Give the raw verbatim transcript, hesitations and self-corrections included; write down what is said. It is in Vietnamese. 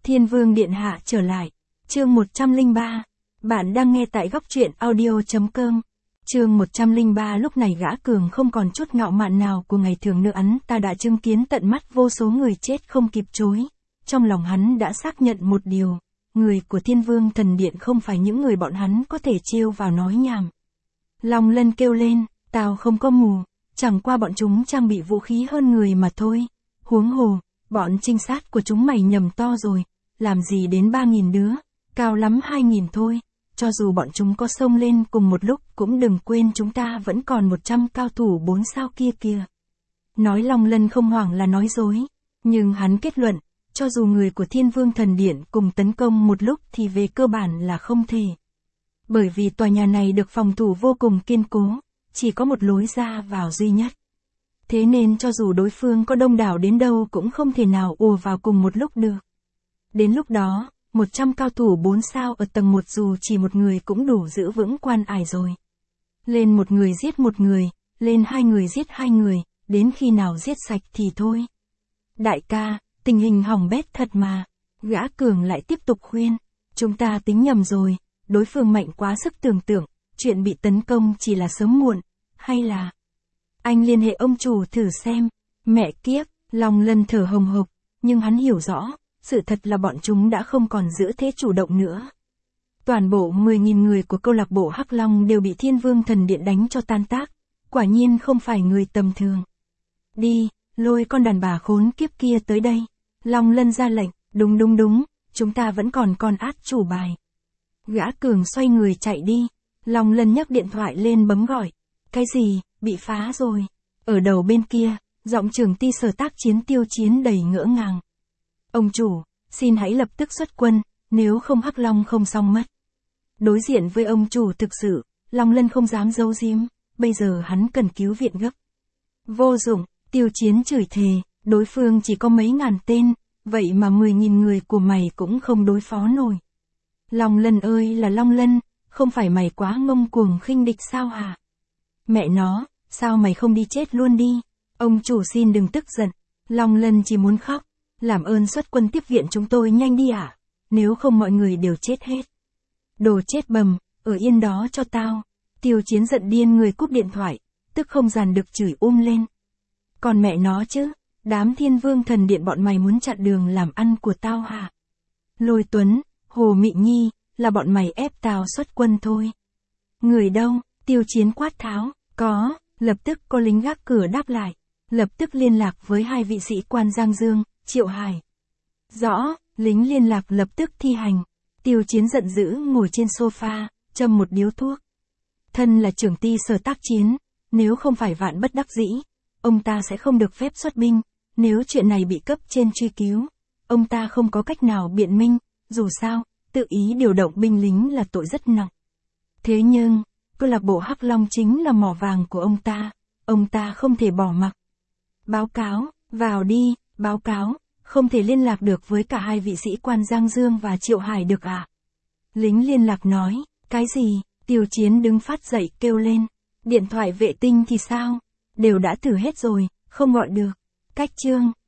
Thiên Vương Điện Hạ trở lại. Chương một trăm lẻ ba. Bạn đang nghe tại góc truyện audio chấm com. Chương một trăm lẻ ba. Lúc này Gã Cường không còn chút ngạo mạn nào của ngày thường nữa, hắn ta đã chứng kiến tận mắt vô số người chết không kịp chối. Trong lòng hắn đã xác nhận một điều, người của Thiên Vương Thần Điện không phải những người bọn hắn có thể trêu vào nói nhảm. Long Lân kêu lên, tao không có mù, chẳng qua bọn chúng trang bị vũ khí hơn người mà thôi. Huống hồ, bọn trinh sát của chúng mày nhầm to rồi, làm gì đến ba nghìn đứa, cao lắm hai nghìn thôi. Cho dù bọn chúng có xông lên cùng một lúc cũng đừng quên chúng ta vẫn còn một trăm cao thủ bốn sao kia kìa. Nói Long Lân không hoảng là nói dối, nhưng hắn kết luận, cho dù người của Thiên Vương Thần Điện cùng tấn công một lúc thì về cơ bản là không thể. Bởi vì tòa nhà này được phòng thủ vô cùng kiên cố, chỉ có một lối ra vào duy nhất. Thế nên cho dù đối phương có đông đảo đến đâu cũng không thể nào ùa vào cùng một lúc được. Đến lúc đó, một trăm cao thủ bốn sao ở tầng một dù chỉ một người cũng đủ giữ vững quan ải rồi. Lên một người giết một người, lên hai người giết hai người, đến khi nào giết sạch thì thôi. Đại ca, tình hình hỏng bét thật mà. Gã Cường lại tiếp tục khuyên, chúng ta tính nhầm rồi, đối phương mạnh quá sức tưởng tượng, chuyện bị tấn công chỉ là sớm muộn, hay là... Anh liên hệ ông chủ thử xem. Mẹ kiếp, Long Lân thở hồng hộc, nhưng hắn hiểu rõ, sự thật là bọn chúng đã không còn giữ thế chủ động nữa. Toàn bộ mười nghìn người của câu lạc bộ Hắc Long đều bị Thiên Vương Thần Điện đánh cho tan tác, quả nhiên không phải người tầm thường. Đi, lôi con đàn bà khốn kiếp kia tới đây. Long Lân ra lệnh, đúng đúng đúng, chúng ta vẫn còn con át chủ bài. Gã Cường xoay người chạy đi, Long Lân nhấc điện thoại lên bấm gọi. Cái gì, bị phá rồi. Ở đầu bên kia, giọng trưởng ty sở tác chiến Tiêu Chiến đầy ngỡ ngàng. Ông chủ, xin hãy lập tức xuất quân, nếu không Hắc Long không xong mất. Đối diện với ông chủ thực sự, Long Lân không dám giấu giếm, bây giờ hắn cần cứu viện gấp. Vô dụng, Tiêu Chiến chửi thề, đối phương chỉ có mấy ngàn tên, vậy mà mười nghìn người của mày cũng không đối phó nổi. Long Lân ơi là Long Lân, không phải mày quá ngông cuồng khinh địch sao hả? Mẹ nó, sao mày không đi chết luôn đi? Ông chủ xin đừng tức giận, Long Lân chỉ muốn khóc, làm ơn xuất quân tiếp viện chúng tôi nhanh đi ạ, nếu không mọi người đều chết hết. Đồ chết bầm, ở yên đó cho tao. Tiêu Chiến giận điên người cúp điện thoại, tức không dàn được chửi um lên. Còn mẹ nó chứ, đám Thiên Vương Thần Điện bọn mày muốn chặn đường làm ăn của tao hả? Lôi Tuấn, Hồ Mị Nhi, là bọn mày ép tao xuất quân thôi. Người đâu? Tiêu Chiến quát tháo. Có, lập tức có lính gác cửa đáp lại, lập tức liên lạc với hai vị sĩ quan Giang Dương, Triệu Hải. Rõ, lính liên lạc lập tức thi hành. Tiêu Chiến giận dữ ngồi trên sofa, châm một điếu thuốc. Thân là trưởng ty sở tác chiến, nếu không phải vạn bất đắc dĩ, ông ta sẽ không được phép xuất binh, nếu chuyện này bị cấp trên truy cứu, ông ta không có cách nào biện minh, dù sao, tự ý điều động binh lính là tội rất nặng. Thế nhưng, câu lạc bộ Hắc Long chính là mỏ vàng của ông ta, ông ta không thể bỏ mặc. Báo cáo, vào đi, báo cáo, không thể liên lạc được với cả hai vị sĩ quan Giang Dương và Triệu Hải được ạ. À? Lính liên lạc nói, cái gì? Tiêu Chiến đứng phát dậy kêu lên, điện thoại vệ tinh thì sao? Đều đã thử hết rồi, không gọi được. Cách chương.